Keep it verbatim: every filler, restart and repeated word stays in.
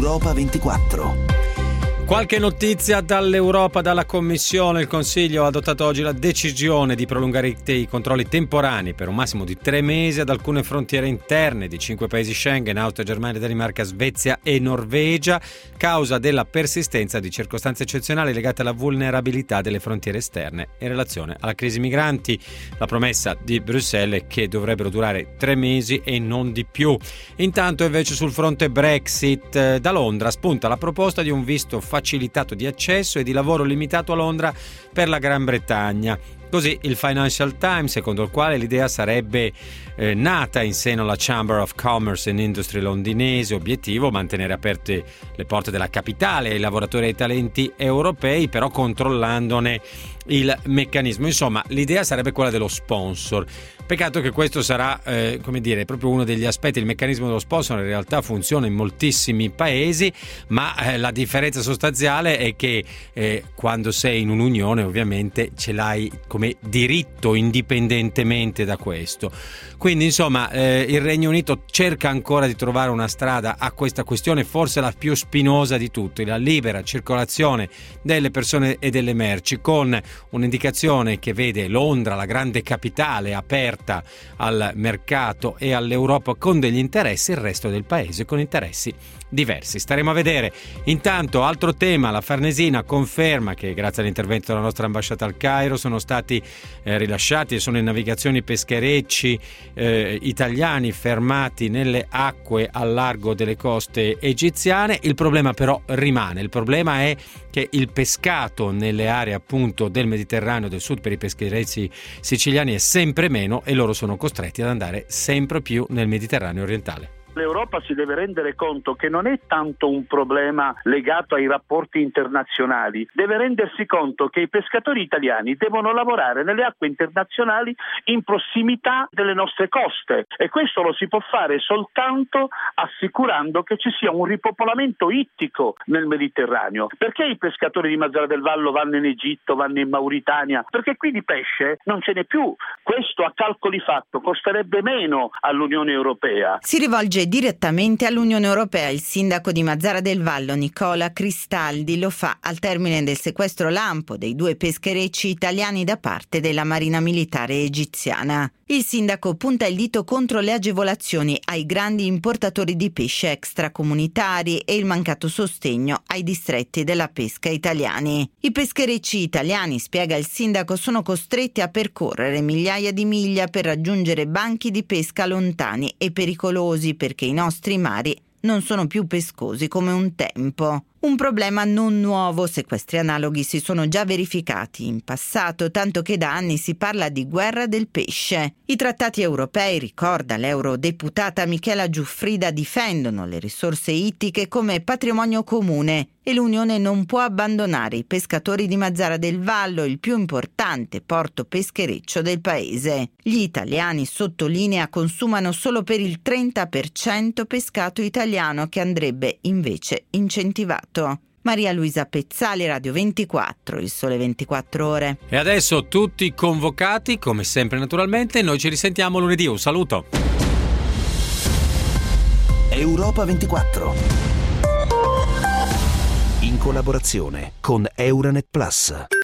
Europa ventiquattro. Qualche notizia dall'Europa, dalla Commissione. Il Consiglio ha adottato oggi la decisione di prolungare i controlli temporanei per un massimo di tre mesi ad alcune frontiere interne di cinque paesi Schengen: Austria, Germania, Danimarca, Svezia e Norvegia, causa della persistenza di circostanze eccezionali legate alla vulnerabilità delle frontiere esterne in relazione alla crisi migranti. La promessa di Bruxelles è che dovrebbero durare tre mesi e non di più. Intanto invece sul fronte Brexit, da Londra spunta la proposta di un visto facilitato di accesso e di lavoro limitato a Londra per la Gran Bretagna. Così il Financial Times, secondo il quale l'idea sarebbe eh, nata in seno alla Chamber of Commerce and Industry londinese, obiettivo mantenere aperte le porte della capitale ai lavoratori e ai talenti europei, però controllandone il meccanismo. Insomma, l'idea sarebbe quella dello sponsor. Peccato che questo sarà, eh, come dire, proprio uno degli aspetti. Il meccanismo dello sponsor in realtà funziona in moltissimi paesi, ma eh, la differenza sostanziale è che eh, quando sei in un'unione ovviamente ce l'hai come diritto indipendentemente da questo. Quindi insomma eh, il Regno Unito cerca ancora di trovare una strada a questa questione, forse la più spinosa di tutte, la libera circolazione delle persone e delle merci, con un'indicazione che vede Londra, la grande capitale, aperta al mercato e all'Europa con degli interessi, il resto del paese con interessi diversi. Staremo a vedere. Intanto, altro tema, la Farnesina conferma che grazie all'intervento della nostra ambasciata al Cairo sono stati eh, rilasciati e sono in navigazione pescherecci eh, italiani fermati nelle acque al largo delle coste egiziane. Il problema però rimane, il problema è che il pescato nelle aree appunto del Mediterraneo del sud per i pescherecci siciliani è sempre meno e loro sono costretti ad andare sempre più nel Mediterraneo orientale. L'Europa si deve rendere conto che non è tanto un problema legato ai rapporti internazionali, deve rendersi conto che i pescatori italiani devono lavorare nelle acque internazionali in prossimità delle nostre coste, e questo lo si può fare soltanto assicurando che ci sia un ripopolamento ittico nel Mediterraneo. Perché i pescatori di Mazara del Vallo vanno in Egitto, vanno in Mauritania? Perché qui di pesce non ce n'è più. Questo a calcoli fatto costerebbe meno all'Unione Europea. Si rivolge direttamente all'Unione Europea il sindaco di Mazara del Vallo, Nicola Cristaldi. Lo fa al termine del sequestro lampo dei due pescherecci italiani da parte della Marina Militare egiziana. Il sindaco punta il dito contro le agevolazioni ai grandi importatori di pesce extracomunitari e il mancato sostegno ai distretti della pesca italiani. I pescherecci italiani, spiega il sindaco, sono costretti a percorrere migliaia di miglia per raggiungere banchi di pesca lontani e pericolosi, perché i nostri mari non sono più pescosi come un tempo. Un problema non nuovo, sequestri analoghi si sono già verificati in passato, tanto che da anni si parla di guerra del pesce. I trattati europei, ricorda l'eurodeputata Michela Giuffrida, difendono le risorse ittiche come patrimonio comune e l'Unione non può abbandonare i pescatori di Mazara del Vallo, il più importante porto peschereccio del paese. Gli italiani, sottolinea, consumano solo per il trenta per cento pescato italiano, che andrebbe invece incentivato. Maria Luisa Pezzali, Radio ventiquattro, Il Sole ventiquattro Ore. E adesso tutti convocati, come sempre naturalmente. Noi ci risentiamo lunedì. Un saluto. Europa ventiquattro, in collaborazione con Euranet Plus.